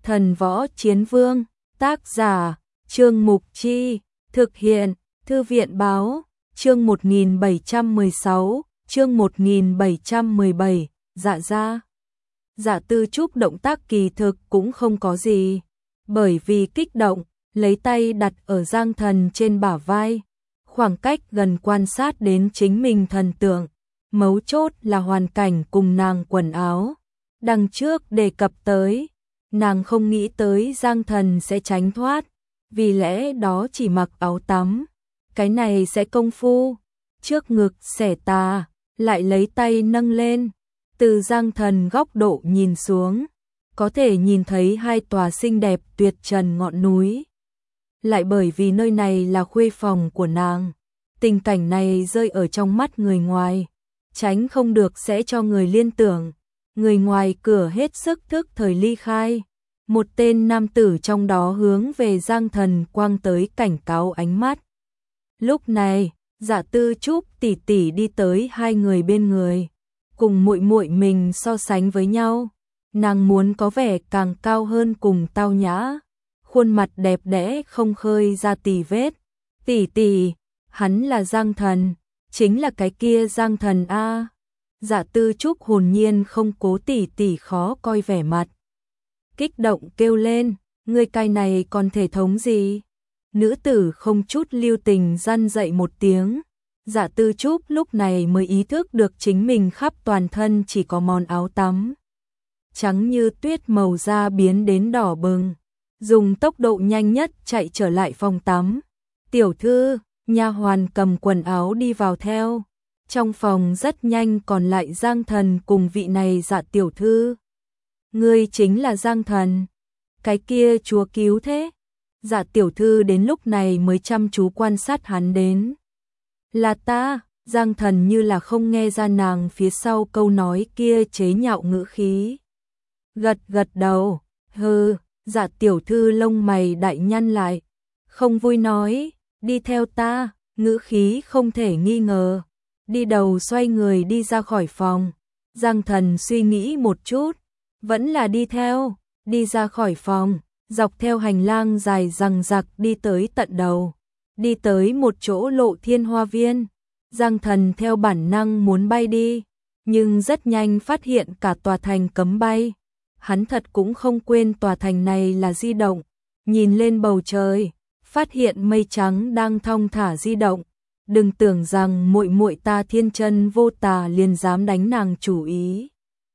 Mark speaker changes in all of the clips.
Speaker 1: Thần Võ Chiến Vương, tác giả, Trương Mục Chi, thực hiện, Thư viện Báo, chương 1716, chương 1717, dạ ra. Dạ Tư Trúc động tác kỳ thực cũng không có gì, bởi vì kích động, lấy tay đặt ở Giang Thần trên bả vai, khoảng cách gần quan sát đến chính mình thần tượng, mấu chốt là hoàn cảnh cùng nàng quần áo. Đằng trước đề cập tới, nàng không nghĩ tới Giang Thần sẽ tránh thoát, vì lẽ đó chỉ mặc áo tắm, cái này sẽ công phu, trước ngực xẻ tà, lại lấy tay nâng lên, từ Giang Thần góc độ nhìn xuống, có thể nhìn thấy hai tòa xinh đẹp tuyệt trần ngọn núi. Lại bởi vì nơi này là khuê phòng của nàng, tình cảnh này rơi ở trong mắt người ngoài, tránh không được sẽ cho người liên tưởng. Người ngoài cửa hết sức thức thời ly khai, một tên nam tử trong đó hướng về Giang Thần quang tới cảnh cáo ánh mắt. Lúc này, Dạ Tư Trúc tỷ tỷ đi tới hai người bên người, cùng muội muội mình so sánh với nhau, nàng muốn có vẻ càng cao hơn cùng tao nhã, khuôn mặt đẹp đẽ không khơi ra tì vết. Tỷ tỷ, hắn là Giang Thần, chính là cái kia Giang Thần a. Dạ Tư Trúc hồn nhiên không cố tỷ tỷ khó coi vẻ mặt, kích động kêu lên, ngươi cái này còn thể thống gì? Nữ tử không chút lưu tình răn dậy một tiếng. Dạ Tư Trúc lúc này mới ý thức được chính mình khắp toàn thân chỉ có món áo tắm trắng như tuyết màu da biến đến đỏ bừng, dùng tốc độ nhanh nhất chạy trở lại phòng tắm. Tiểu thư, nha hoàn cầm quần áo đi vào theo. Trong phòng rất nhanh còn lại Giang Thần cùng vị này Dạ tiểu thư. Ngươi chính là Giang Thần, cái kia chúa cứu thế. Dạ tiểu thư đến lúc này mới chăm chú quan sát hắn đến. Là ta. Giang Thần như là không nghe ra nàng phía sau câu nói kia chế nhạo ngữ khí. Gật gật đầu, hừ. Dạ tiểu thư lông mày đại nhăn lại, không vui nói, đi theo ta, ngữ khí không thể nghi ngờ. Đi đầu xoay người đi ra khỏi phòng. Giang Thần suy nghĩ một chút, vẫn là đi theo, đi ra khỏi phòng, dọc theo hành lang dài dằng dặc đi tới tận đầu, đi tới một chỗ Lộ Thiên Hoa Viên. Giang Thần theo bản năng muốn bay đi, nhưng rất nhanh phát hiện cả tòa thành cấm bay. Hắn thật cũng không quên tòa thành này là di động, nhìn lên bầu trời, phát hiện mây trắng đang thong thả di động. Đừng tưởng rằng muội muội ta thiên chân vô tà liền dám đánh nàng chủ ý.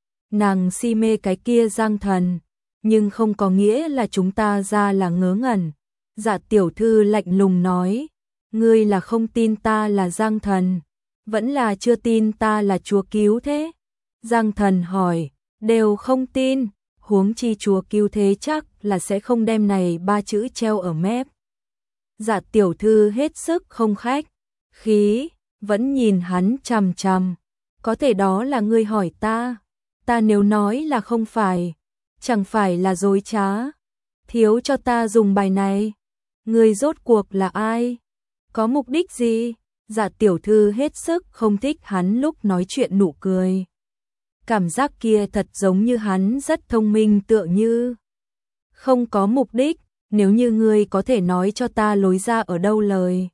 Speaker 1: Nàng si mê cái kia Giang Thần, nhưng không có nghĩa là chúng ta ra là ngớ ngẩn. Dạ tiểu thư lạnh lùng nói, ngươi là không tin ta là Giang Thần, vẫn là chưa tin ta là chúa cứu thế? Giang Thần hỏi, đều không tin, huống chi chúa cứu thế chắc là sẽ không đem này ba chữ treo ở mép. Dạ tiểu thư hết sức không khách khí, vẫn nhìn hắn chằm chằm. Có thể đó là ngươi hỏi ta, ta nếu nói là không phải, chẳng phải là dối trá. Thiếu cho ta dùng bài này, ngươi rốt cuộc là ai? Có mục đích gì? Dạ tiểu thư hết sức không thích hắn lúc nói chuyện nụ cười. Cảm giác kia thật giống như hắn rất thông minh tựa như. Không có mục đích, nếu như ngươi có thể nói cho ta lối ra ở đâu lời.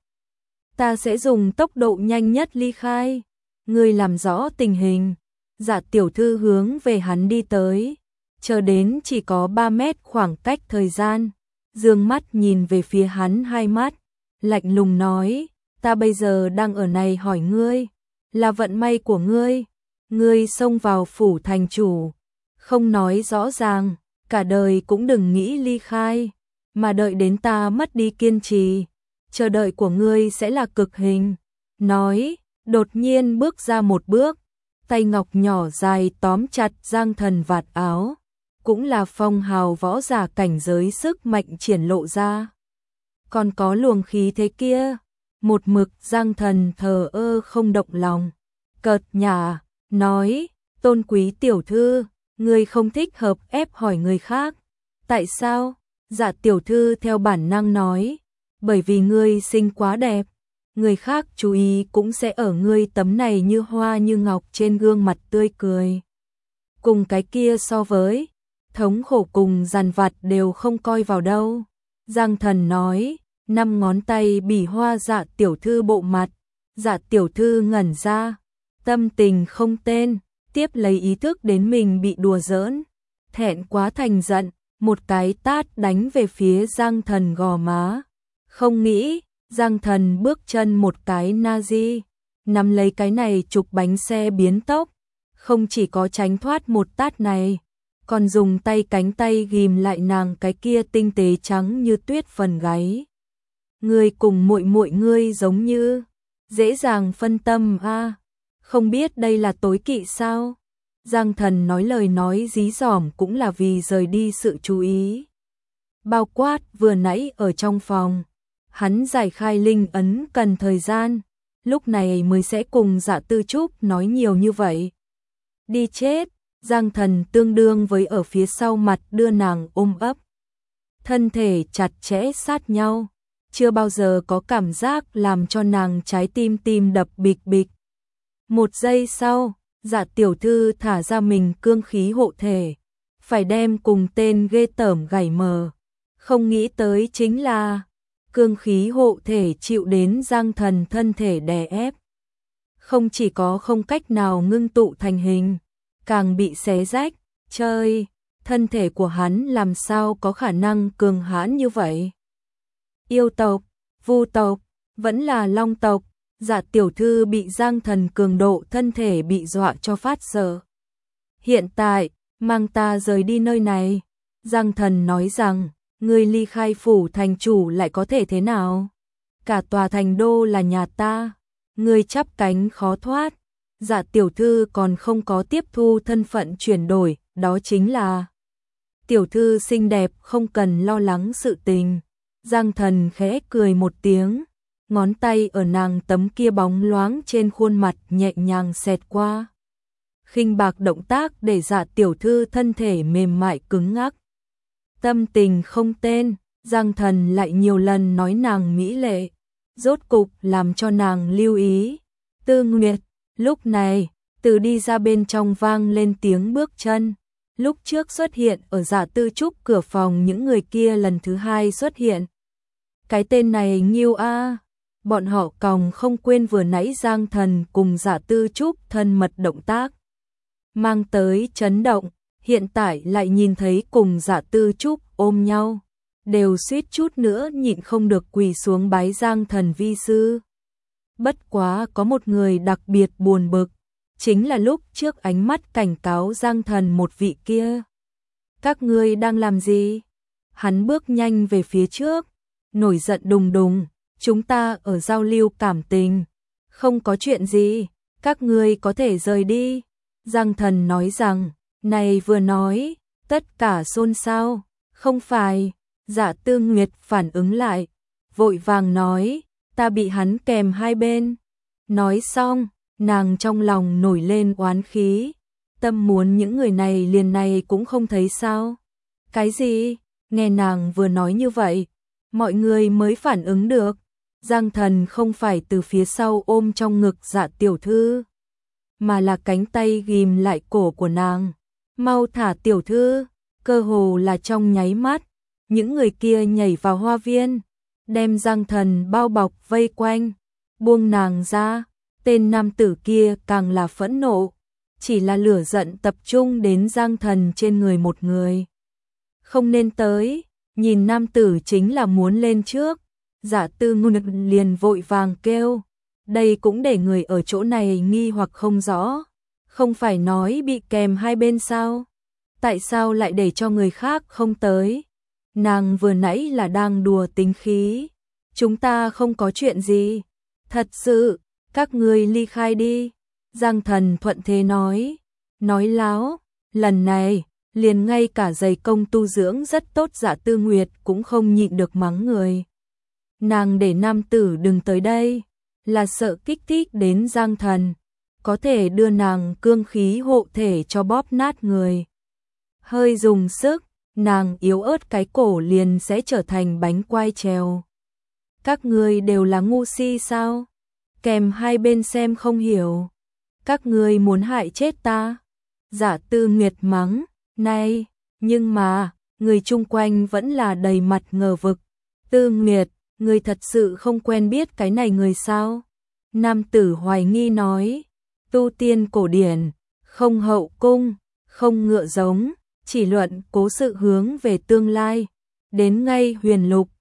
Speaker 1: Ta sẽ dùng tốc độ nhanh nhất ly khai. Ngươi làm rõ tình hình. Dạ tiểu thư hướng về hắn đi tới, chờ đến chỉ có 3 mét khoảng cách thời gian, dương mắt nhìn về phía hắn hai mắt, lạnh lùng nói, ta bây giờ đang ở này hỏi ngươi, là vận may của ngươi, ngươi xông vào phủ thành chủ, không nói rõ ràng, cả đời cũng đừng nghĩ ly khai, mà đợi đến ta mất đi kiên trì, chờ đợi của ngươi sẽ là cực hình. Nói, đột nhiên bước ra một bước, tay ngọc nhỏ dài tóm chặt Giang Thần vạt áo, cũng là phong hào võ giả cảnh giới sức mạnh triển lộ ra. Còn có luồng khí thế kia, một mực Giang Thần thờ ơ không động lòng, cợt nhả, nói, tôn quý tiểu thư, ngươi không thích hợp ép hỏi người khác. Tại sao? Dạ tiểu thư theo bản năng nói, bởi vì ngươi xinh quá đẹp. Người khác chú ý cũng sẽ ở ngươi tấm này như hoa như ngọc trên gương mặt tươi cười. Cùng cái kia so với, thống khổ cùng dằn vặt đều không coi vào đâu. Giang Thần nói, 5 ngón tay bỉ hoa Dạ tiểu thư bộ mặt. Dạ tiểu thư ngẩn ra, tâm tình không tên, tiếp lấy ý thức đến mình bị đùa giỡn, thẹn quá thành giận, một cái tát đánh về phía Giang Thần gò má. Không nghĩ, Giang Thần bước chân một cái Nazi, nắm lấy cái này trục bánh xe biến tốc, không chỉ có tránh thoát một tát này, còn dùng tay cánh tay ghim lại nàng cái kia tinh tế trắng như tuyết phần gáy. Ngươi cùng muội muội ngươi giống như dễ dàng phân tâm a, không biết đây là tối kỵ sao? Giang Thần nói lời nói dí dỏm cũng là vì rời đi sự chú ý. Bao quát vừa nãy ở trong phòng, hắn giải khai linh ấn cần thời gian, lúc này mới sẽ cùng Dạ Tư Trúc nói nhiều như vậy. Đi chết, Giang Thần tương đương với ở phía sau mặt đưa nàng ôm ấp. Thân thể chặt chẽ sát nhau, chưa bao giờ có cảm giác làm cho nàng trái tim tim đập bịch bịch. Một giây sau, Dạ tiểu thư thả ra mình cương khí hộ thể, phải đem cùng tên ghê tởm gảy mờ. Không nghĩ tới chính là cương khí hộ thể chịu đến Giang Thần thân thể đè ép. Không chỉ có không cách nào ngưng tụ thành hình, càng bị xé rách, chơi, thân thể của hắn làm sao có khả năng cường hãn như vậy. Yêu tộc, vu tộc, vẫn là long tộc, Dạ tiểu thư bị Giang Thần cường độ thân thể bị dọa cho phát sợ. Hiện tại, mang ta rời đi nơi này. Giang Thần nói rằng, ngươi ly khai phủ thành chủ lại có thể thế nào? Cả tòa thành đô là nhà ta, ngươi chắp cánh khó thoát. Dạ tiểu thư còn không có tiếp thu thân phận chuyển đổi, đó chính là tiểu thư xinh đẹp không cần lo lắng sự tình. Giang Thần khẽ cười một tiếng, ngón tay ở nàng tấm kia bóng loáng trên khuôn mặt nhẹ nhàng xẹt qua. Khinh bạc động tác để Dạ tiểu thư thân thể mềm mại cứng ngắc. Tâm tình không tên, Giang Thần lại nhiều lần nói nàng mỹ lệ, rốt cục làm cho nàng lưu ý. Tư Nguyệt, lúc này, từ đi ra bên trong vang lên tiếng bước chân. Lúc trước xuất hiện ở Dạ Tư Trúc cửa phòng những người kia lần thứ hai xuất hiện. Cái tên này Nghiêu a, bọn họ còng không quên vừa nãy Giang Thần cùng Dạ Tư Trúc thân mật động tác. Mang tới chấn động, hiện tại lại nhìn thấy cùng Dạ Tư Trúc ôm nhau. Đều suýt chút nữa nhịn không được quỳ xuống bái Giang Thần vi sư. Bất quá có một người đặc biệt buồn bực, chính là lúc trước ánh mắt cảnh cáo Giang Thần một vị kia. Các ngươi đang làm gì? Hắn bước nhanh về phía trước, nổi giận đùng đùng, chúng ta ở giao lưu cảm tình, không có chuyện gì, các ngươi có thể rời đi. Giang Thần nói rằng, này vừa nói, tất cả xôn xao, không phải. Dạ Tư Nguyệt phản ứng lại, vội vàng nói, ta bị hắn kèm hai bên. Nói xong, nàng trong lòng nổi lên oán khí, tâm muốn những người này liền này cũng không thấy sao. Cái gì? Nghe nàng vừa nói như vậy, mọi người mới phản ứng được. Giang Thần không phải từ phía sau ôm trong ngực Dạ tiểu thư, mà là cánh tay ghim lại cổ của nàng. Mau thả tiểu thư, cơ hồ là trong nháy mắt. Những người kia nhảy vào hoa viên, đem Giang Thần bao bọc vây quanh, buông nàng ra. Tên nam tử kia càng là phẫn nộ, chỉ là lửa giận tập trung đến Giang Thần trên người một người. Không nên tới, nhìn nam tử chính là muốn lên trước. Dạ Tư Nguyệt liền vội vàng kêu, đây cũng để người ở chỗ này nghi hoặc không rõ. Không phải nói bị kèm hai bên sao? Tại sao lại để cho người khác không tới? Nàng vừa nãy là đang đùa tính khí. Chúng ta không có chuyện gì. Thật sự, các ngươi ly khai đi. Giang Thần thuận thế nói láo, lần này, liền ngay cả giày công tu dưỡng rất tốt Dạ Tư Nguyệt cũng không nhịn được mắng người. Nàng để nam tử đừng tới đây, là sợ kích thích đến Giang Thần, có thể đưa nàng cương khí hộ thể cho bóp nát người. Hơi dùng sức, nàng yếu ớt cái cổ liền sẽ trở thành bánh quai trèo. Các ngươi đều là ngu si sao? Kèm hai bên xem không hiểu. Các ngươi muốn hại chết ta? Dạ Tư Nguyệt mắng, này, Nhưng mà, người chung quanh vẫn là đầy mặt ngờ vực. Tư Nguyệt, người thật sự không quen biết cái này người sao? Nam tử hoài nghi nói, tu tiên cổ điển, không hậu cung, không ngựa giống, chỉ luận cố sự hướng về tương lai. Đến ngay huyền lục,